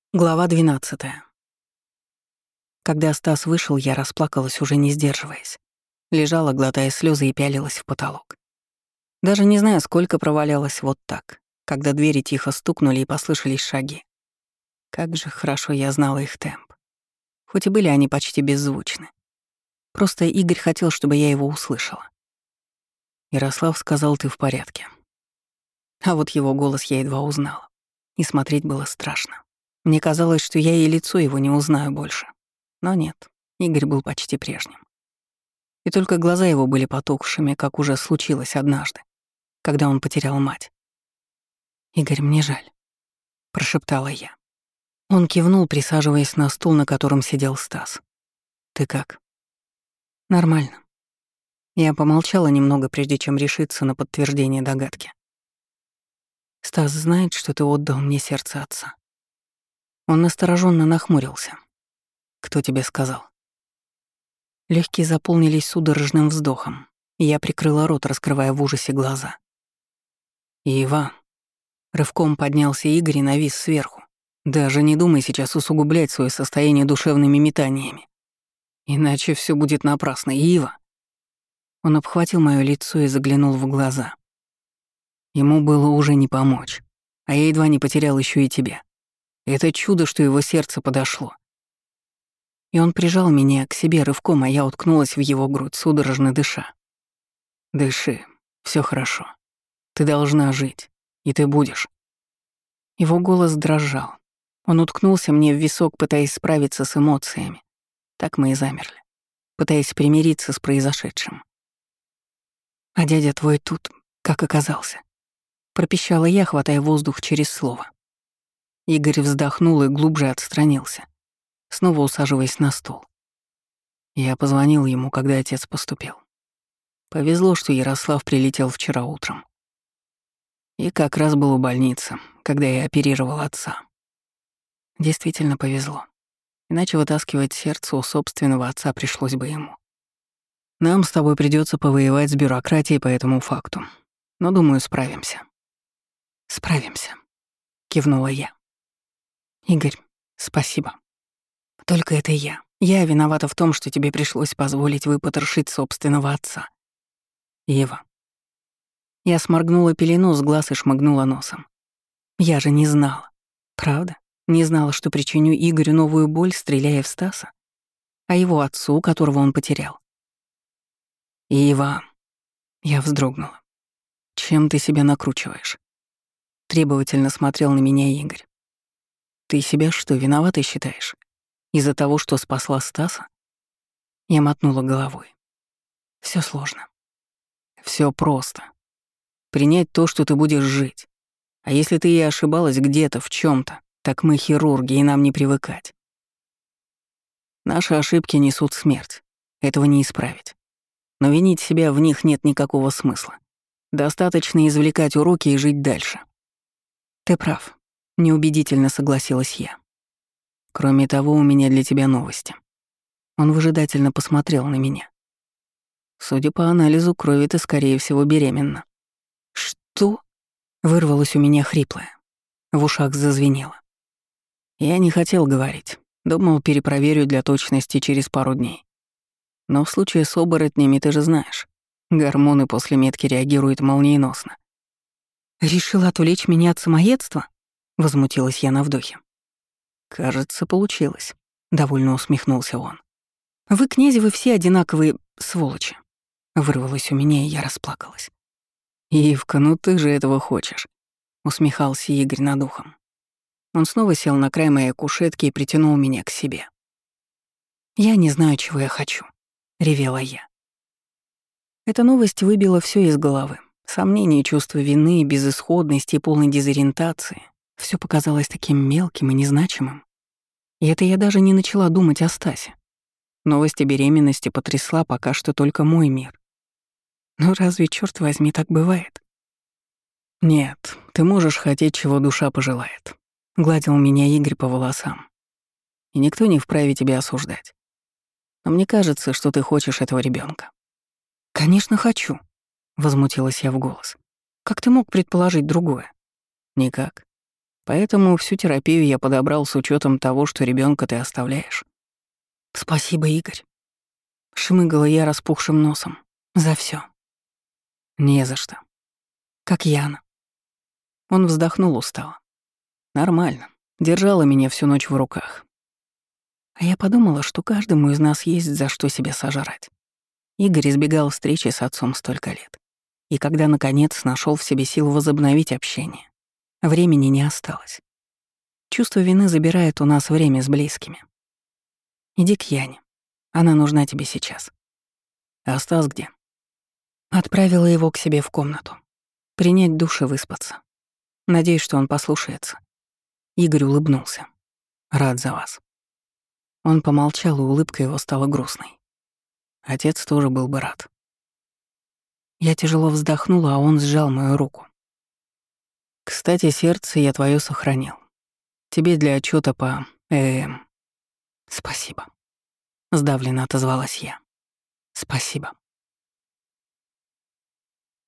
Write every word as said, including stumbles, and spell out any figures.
Глава двенадцатая. Когда Стас вышел, я расплакалась, уже не сдерживаясь. Лежала, глотая слезы, и пялилась в потолок. Даже не знаю, сколько провалялась вот так, когда двери тихо стукнули и послышались шаги. Как же хорошо я знала их темп. Хоть и были они почти беззвучны. Просто Игорь хотел, чтобы я его услышала. Ярослав сказал: «Ты в порядке». А вот его голос я едва узнала. И смотреть было страшно. Мне казалось, что я и лицо его не узнаю больше. Но нет, Игорь был почти прежним. И только глаза его были потухшими, как уже случилось однажды, когда он потерял мать. «Игорь, мне жаль», — прошептала я. Он кивнул, присаживаясь на стул, на котором сидел Стас. «Ты как?» «Нормально». Я помолчала немного, прежде чем решиться на подтверждение догадки. «Стас знает, что ты отдал мне сердце отца». Он настороженно нахмурился. «Кто тебе сказал?» Легкие заполнились судорожным вздохом, и я прикрыла рот, раскрывая в ужасе глаза. «Ива!» Рывком поднялся Игорь и навис сверху. «Даже не думай сейчас усугублять свое состояние душевными метаниями. Иначе все будет напрасно, Ива!» Он обхватил моё лицо и заглянул в глаза. Ему было уже не помочь, а я едва не потерял еще и тебя. Это чудо, что его сердце подошло. И он прижал меня к себе рывком, а я уткнулась в его грудь, судорожно дыша. «Дыши, все хорошо. Ты должна жить, и ты будешь». Его голос дрожал. Он уткнулся мне в висок, пытаясь справиться с эмоциями. Так мы и замерли, пытаясь примириться с произошедшим. «А дядя твой тут, как оказался?» Пропищала я, хватая воздух через слово. Игорь вздохнул и глубже отстранился, снова усаживаясь на стул. Я позвонил ему, когда отец поступил. Повезло, что Ярослав прилетел вчера утром. И как раз был у больницы, когда я оперировал отца. Действительно повезло. Иначе вытаскивать сердце у собственного отца пришлось бы ему. Нам с тобой придется повоевать с бюрократией по этому факту. Но, думаю, справимся. Справимся, кивнула я. Игорь, спасибо. Только это я. Я виновата в том, что тебе пришлось позволить выпотрошить собственного отца. Ева. Я сморгнула пелену с глаз и шмыгнула носом. Я же не знала. Правда? Не знала, что причиню Игорю новую боль, стреляя в Стаса? А его отцу, которого он потерял? Ева. Я вздрогнула. Чем ты себя накручиваешь? Требовательно смотрел на меня Игорь. Ты себя что, виноватой считаешь? Из-за того, что спасла Стаса? Я мотнула головой. Все сложно. Все просто. Принять то, что ты будешь жить. А если ты и ошибалась где-то, в чем то так мы хирурги, и нам не привыкать. Наши ошибки несут смерть. Этого не исправить. Но винить себя в них нет никакого смысла. Достаточно извлекать уроки и жить дальше. Ты прав. Неубедительно согласилась я. Кроме того, у меня для тебя новости. Он выжидательно посмотрел на меня. Судя по анализу крови, ты, скорее всего, беременна. Что? Вырвалось у меня хриплое. В ушах зазвенело. Я не хотел говорить. Думал, перепроверю для точности через пару дней. Но в случае с оборотнями, ты же знаешь, гормоны после метки реагируют молниеносно. «Решил отвлечь меня от самоедства?» — возмутилась я на вдохе. «Кажется, получилось», — довольно усмехнулся он. «Вы, князь, вы все одинаковые сволочи». Вырвалось у меня, и я расплакалась. «Ивка, ну ты же этого хочешь», — усмехался Игорь над ухом. Он снова сел на край моей кушетки и притянул меня к себе. «Я не знаю, чего я хочу», — ревела я. Эта новость выбила все из головы. Сомнения, чувство вины, безысходности и полной дезориентации. Все показалось таким мелким и незначимым. И это я даже не начала думать о Стасе. Новость о беременности потрясла пока что только мой мир. Но разве, черт возьми, так бывает? Нет, ты можешь хотеть, чего душа пожелает. Гладил меня Игорь по волосам. И никто не вправе тебя осуждать. Но мне кажется, что ты хочешь этого ребенка. Конечно, хочу. Возмутилась я в голос. «Как ты мог предположить другое?» «Никак. Поэтому всю терапию я подобрал с учетом того, что ребенка ты оставляешь. Спасибо, Игорь. Шмыгала я распухшим носом. За все. Не за что. Как Яна. Он вздохнул устало. Нормально. Держала меня всю ночь в руках. А я подумала, что каждому из нас есть за что себя сожрать. Игорь избегал встречи с отцом столько лет. И когда, наконец, нашел в себе силу возобновить общение, времени не осталось. Чувство вины забирает у нас время с близкими. Иди к Яне. Она нужна тебе сейчас. А Стас где? Отправила его к себе в комнату. Принять душ и выспаться. Надеюсь, что он послушается. Игорь улыбнулся. Рад за вас. Он помолчал, и улыбка его стала грустной. Отец тоже был бы рад. Я тяжело вздохнула, а он сжал мою руку. Кстати, сердце я твое сохранил. Тебе для отчета по... Эм... Спасибо. Сдавленно отозвалась я. Спасибо.